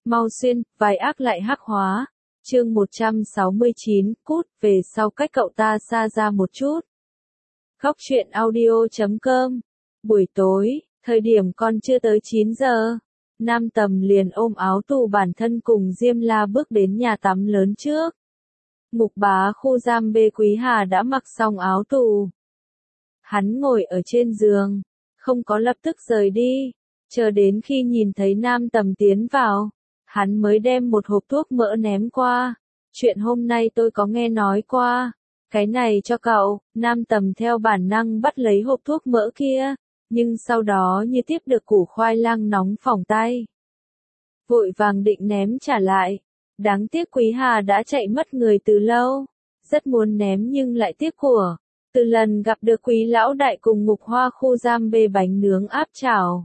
Mau xuyên, vai ác lại hắc hóa. Chương 169, cút, về sau cách cậu ta xa ra một chút. Góc truyện audio.com. Buổi tối, thời điểm còn chưa tới 9 giờ, Nam Tầm liền ôm áo tù bản thân cùng Diêm La bước đến nhà tắm lớn trước. Mục Bá khu giam B Quý Hà đã mặc xong áo tù. Hắn ngồi ở trên giường, không có lập tức rời đi, chờ đến khi nhìn thấy Nam Tầm tiến vào, hắn mới đem một hộp thuốc mỡ ném qua. Chuyện hôm nay tôi có nghe nói qua, cái này cho cậu. Nam Tầm theo bản năng bắt lấy hộp thuốc mỡ kia, nhưng sau đó như tiếp được củ khoai lang nóng phỏng tay. Vội vàng định ném trả lại. Đáng tiếc Quý Hà đã chạy mất người từ lâu, rất muốn ném nhưng lại tiếc của. Từ lần gặp được Quý lão đại cùng Ngục Hoa khu giam bê bánh nướng áp chảo.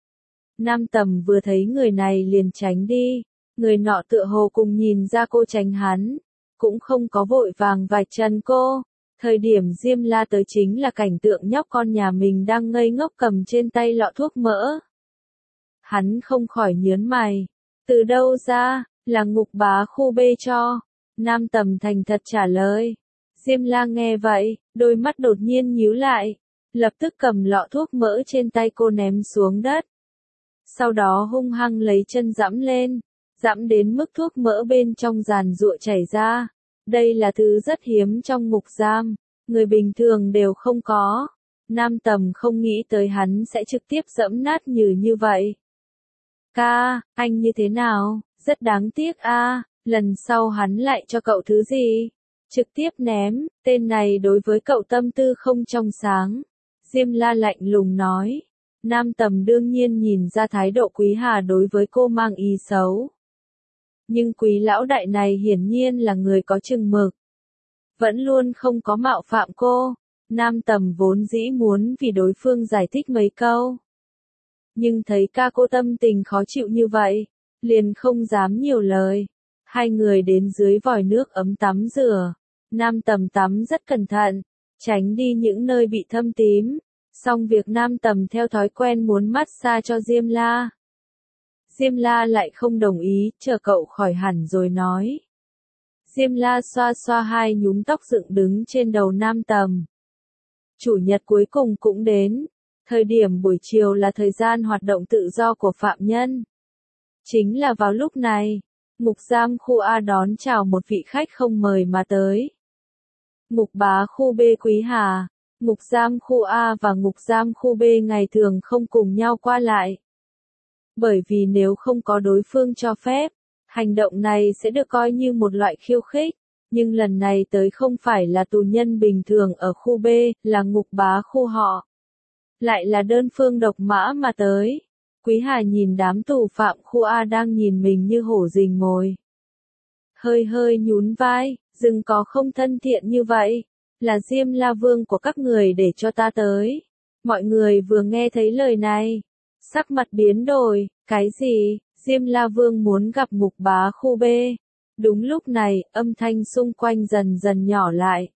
Nam Tầm vừa thấy người này liền tránh đi, người nọ tựa hồ cùng nhìn ra cô tránh hắn, cũng không có vội vàng vạch chân cô. Thời điểm Diêm La tới chính là cảnh tượng nhóc con nhà mình đang ngây ngốc cầm trên tay lọ thuốc mỡ. Hắn không khỏi nhớn mày, từ đâu ra, là Ngục Bá khu B cho. Nam Tầm thành thật trả lời. Diêm La nghe vậy, đôi mắt đột nhiên nhíu lại, lập tức cầm lọ thuốc mỡ trên tay cô ném xuống đất. Sau đó hung hăng lấy chân giẫm lên, giẫm đến mức thuốc mỡ bên trong giàn giụa chảy ra. Đây là thứ rất hiếm trong ngục giam, người bình thường đều không có. Nam Tầm không nghĩ tới hắn sẽ trực tiếp giẫm nát như vậy. Ca, anh như thế nào? Rất đáng tiếc a, lần sau hắn lại cho cậu thứ gì? Trực tiếp ném, tên này đối với cậu tâm tư không trong sáng. Diêm La lạnh lùng nói. Nam Tầm đương nhiên nhìn ra thái độ Quý Hà đối với cô mang ý xấu. Nhưng Quý lão đại này hiển nhiên là người có chừng mực. Vẫn luôn không có mạo phạm cô. Nam Tầm vốn dĩ muốn vì đối phương giải thích mấy câu. Nhưng thấy ca cô tâm tình khó chịu như vậy, liền không dám nhiều lời. Hai người đến dưới vòi nước ấm tắm rửa. Nam Tầm tắm rất cẩn thận, tránh đi những nơi bị thâm tím. Xong việc Nam Tầm theo thói quen muốn massage cho Diêm La. Diêm La lại không đồng ý, chờ cậu khỏi hẳn rồi nói. Diêm La xoa xoa hai nhúm tóc dựng đứng trên đầu Nam Tầm. Chủ nhật cuối cùng cũng đến. Thời điểm buổi chiều là thời gian hoạt động tự do của phạm nhân. Chính là vào lúc này, ngục giam khu A đón chào một vị khách không mời mà tới. Ngục Bá khu B Quý Hà, ngục giam khu A và ngục giam khu B ngày thường không cùng nhau qua lại. Bởi vì nếu không có đối phương cho phép, hành động này sẽ được coi như một loại khiêu khích. Nhưng lần này tới không phải là tù nhân bình thường ở khu B, là Ngục Bá khu họ. Lại là đơn phương độc mã mà tới. Quý Hà nhìn đám tù phạm khu A đang nhìn mình như hổ rình mồi. Hơi hơi nhún vai, đừng có không thân thiện như vậy. Là Diêm La Vương của các người để cho ta tới. Mọi người vừa nghe thấy lời này, sắc mặt biến đổi. Cái gì? Diêm La Vương muốn gặp Ngục Bá khu B. Đúng lúc này, âm thanh xung quanh dần dần nhỏ lại.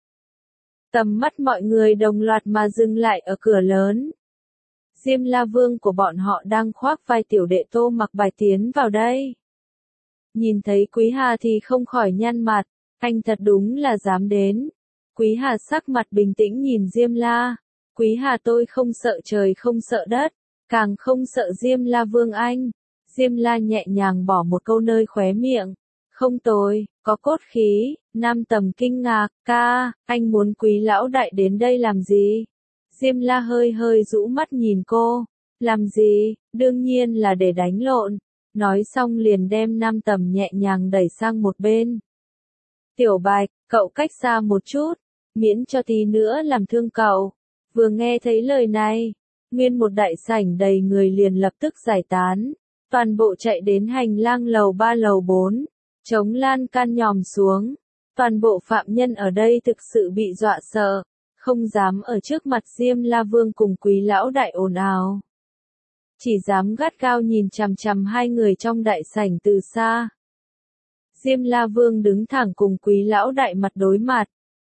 Tầm mắt mọi người đồng loạt mà dừng lại ở cửa lớn. Diêm La Vương của bọn họ đang khoác vai tiểu đệ Tô Mặc Bài tiến vào đây. Nhìn thấy Quý Hà thì không khỏi nhăn mặt, anh thật đúng là dám đến. Quý Hà sắc mặt bình tĩnh nhìn Diêm La. Quý Hà tôi không sợ trời không sợ đất, càng không sợ Diêm La Vương anh. Diêm La nhẹ nhàng bỏ một câu nơi khóe miệng. Không tồi, có cốt khí. Nam Tầm kinh ngạc, ca, anh muốn Quý lão đại đến đây làm gì? Diêm La hơi hơi rũ mắt nhìn cô. Làm gì? Đương nhiên là để đánh lộn. Nói xong liền đem Nam Tầm nhẹ nhàng đẩy sang một bên. Tiểu Bạch, cậu cách xa một chút, miễn cho tí nữa làm thương cậu. Vừa nghe thấy lời này, nguyên một đại sảnh đầy người liền lập tức giải tán. Toàn bộ chạy đến hành lang lầu 3 lầu 4, chống lan can nhòm xuống. Toàn bộ phạm nhân ở đây thực sự bị dọa sợ, không dám ở trước mặt Diêm La Vương cùng Quý lão đại ồn ào. Chỉ dám gắt gao nhìn chằm chằm hai người trong đại sảnh từ xa. Diêm La Vương đứng thẳng cùng Quý lão đại mặt đối mặt.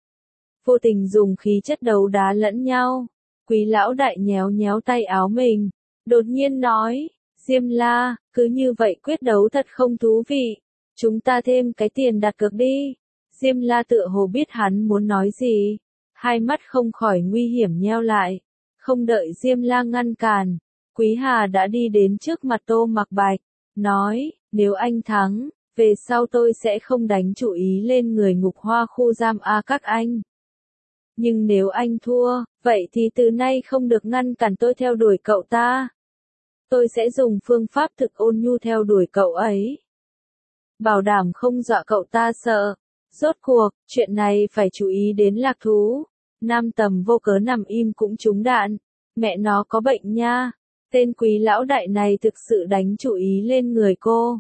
Vô tình dùng khí chất đấu đá lẫn nhau. Quý lão đại nhéo nhéo tay áo mình, đột nhiên nói, Diêm La, cứ như vậy quyết đấu thật không thú vị. Chúng ta thêm cái tiền đặt cược đi. Diêm La tựa hồ biết hắn muốn nói gì. Hai mắt không khỏi nguy hiểm nheo lại. Không đợi Diêm La ngăn cản. Quý Hà đã đi đến trước mặt Tô Mặc Bạch. Nói, nếu anh thắng, về sau tôi sẽ không đánh chủ ý lên người ngục hoa khu giam A các anh. Nhưng nếu anh thua, vậy thì từ nay không được ngăn cản tôi theo đuổi cậu ta. Tôi sẽ dùng phương pháp thực ôn nhu theo đuổi cậu ấy. Bảo đảm không dọa cậu ta sợ. Rốt cuộc, chuyện này phải chú ý đến Lạc Thú. Nam Tầm vô cớ nằm im cũng trúng đạn. Mẹ nó có bệnh nha. Tên Quý lão đại này thực sự đánh chủ ý lên người cô.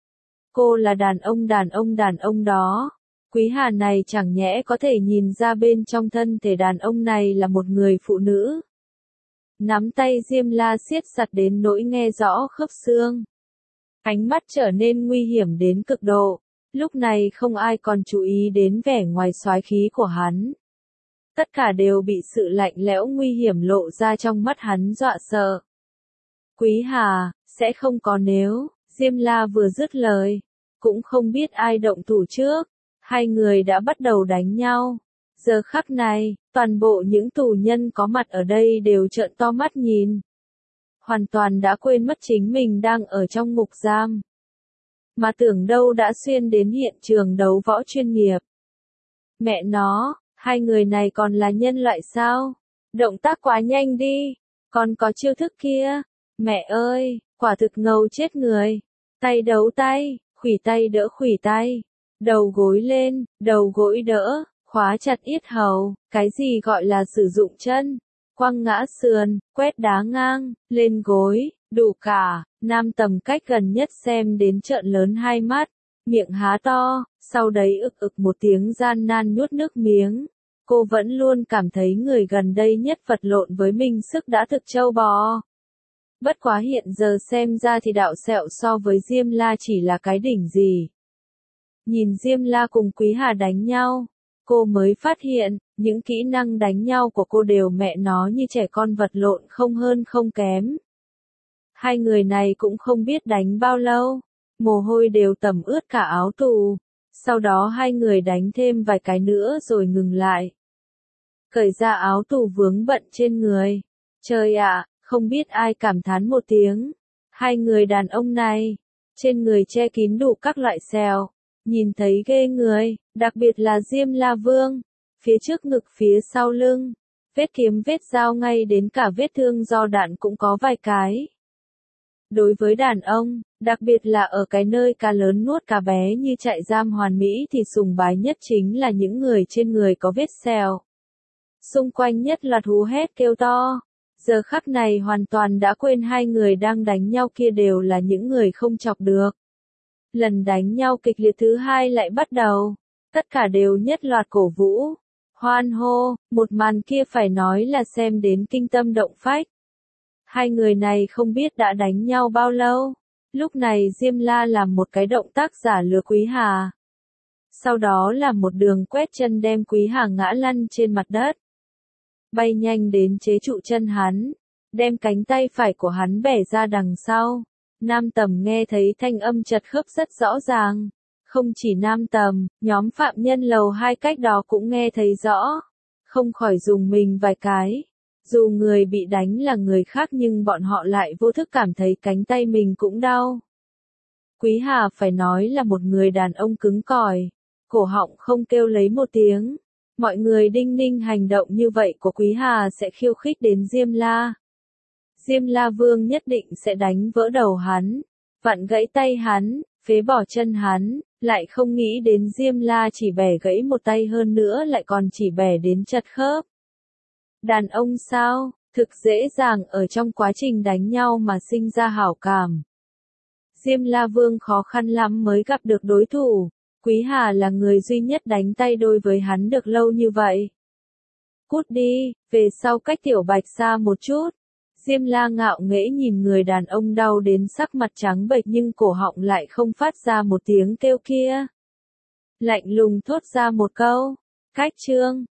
Cô là đàn ông đó. Quý Hà này chẳng nhẽ có thể nhìn ra bên trong thân thể đàn ông này là một người phụ nữ. Nắm tay Diêm La siết chặt đến nỗi nghe rõ khớp xương. Ánh mắt trở nên nguy hiểm đến cực độ. Lúc này không ai còn chú ý đến vẻ ngoài soái khí của hắn. Tất cả đều bị sự lạnh lẽo nguy hiểm lộ ra trong mắt hắn dọa sợ. Quý Hà, sẽ không có nếu. Diêm La vừa dứt lời. Cũng không biết ai động thủ trước. Hai người đã bắt đầu đánh nhau. Giờ khắc này, toàn bộ những tù nhân có mặt ở đây đều trợn to mắt nhìn. Hoàn toàn đã quên mất chính mình đang ở trong ngục giam. Mà tưởng đâu đã xuyên đến hiện trường đấu võ chuyên nghiệp. Mẹ nó, hai người này còn là nhân loại sao? Động tác quá nhanh đi. Còn có chiêu thức kia. Mẹ ơi, quả thực ngầu chết người. Tay đấu tay, khuỷu tay đỡ khuỷu tay. Đầu gối lên, đầu gối đỡ, khóa chặt yết hầu. Cái gì gọi là sử dụng chân? Quăng ngã sườn, quét đá ngang, lên gối, đủ cả. Nam Tầm cách gần nhất xem đến trợn lớn hai mắt, miệng há to, sau đấy ực một tiếng gian nan nuốt nước miếng. Cô vẫn luôn cảm thấy người gần đây nhất vật lộn với mình sức đã thực trâu bò. Bất quá hiện giờ xem ra thì đạo sẹo so với Diêm La chỉ là cái đỉnh gì. Nhìn Diêm La cùng Quý Hà đánh nhau, cô mới phát hiện, những kỹ năng đánh nhau của cô đều mẹ nó như trẻ con vật lộn không hơn không kém. Hai người này cũng không biết đánh bao lâu, mồ hôi đều tẩm ướt cả áo tù. Sau đó hai người đánh thêm vài cái nữa rồi ngừng lại. Cởi ra áo tù vướng bận trên người. Trời ạ, không biết ai cảm thán một tiếng. Hai người đàn ông này, trên người che kín đủ các loại sẹo. Nhìn thấy ghê người, đặc biệt là Diêm La Vương. Phía trước ngực phía sau lưng. Vết kiếm vết dao ngay đến cả vết thương do đạn cũng có vài cái. Đối với đàn ông, đặc biệt là ở cái nơi cá lớn nuốt cá bé như trại giam hoàn mỹ thì sùng bái nhất chính là những người trên người có vết sẹo. Xung quanh nhất loạt hú hét kêu to. Giờ khắc này hoàn toàn đã quên hai người đang đánh nhau kia đều là những người không chọc được. Lần đánh nhau kịch liệt thứ hai lại bắt đầu. Tất cả đều nhất loạt cổ vũ. Hoan hô, một màn kia phải nói là xem đến kinh tâm động phách. Hai người này không biết đã đánh nhau bao lâu. Lúc này Diêm La làm một cái động tác giả lừa Quý Hà. Sau đó là một đường quét chân đem Quý Hà ngã lăn trên mặt đất. Bay nhanh đến chế trụ chân hắn. Đem cánh tay phải của hắn bẻ ra đằng sau. Nam Tầm nghe thấy thanh âm chật khớp rất rõ ràng. Không chỉ Nam Tầm, nhóm phạm nhân lầu 2 cách đó cũng nghe thấy rõ. Không khỏi dùng mình vài cái. Dù người bị đánh là người khác nhưng bọn họ lại vô thức cảm thấy cánh tay mình cũng đau. Quý Hà phải nói là một người đàn ông cứng cỏi. Cổ họng không kêu lấy một tiếng. Mọi người đinh ninh hành động như vậy của Quý Hà sẽ khiêu khích đến Diêm La. Diêm La Vương nhất định sẽ đánh vỡ đầu hắn, vặn gãy tay hắn, phế bỏ chân hắn, lại không nghĩ đến Diêm La chỉ bẻ gãy một tay hơn nữa lại còn chỉ bẻ đến chật khớp. Đàn ông sao, thực dễ dàng ở trong quá trình đánh nhau mà sinh ra hảo cảm. Diêm La Vương khó khăn lắm mới gặp được đối thủ, Quý Hà là người duy nhất đánh tay đôi với hắn được lâu như vậy. Cút đi, về sau cách Tiểu Bạch xa một chút. Diêm La ngạo nghễ nhìn người đàn ông đau đến sắc mặt trắng bệch nhưng cổ họng lại không phát ra một tiếng kêu kia. Lạnh lùng thốt ra một câu, cách chương.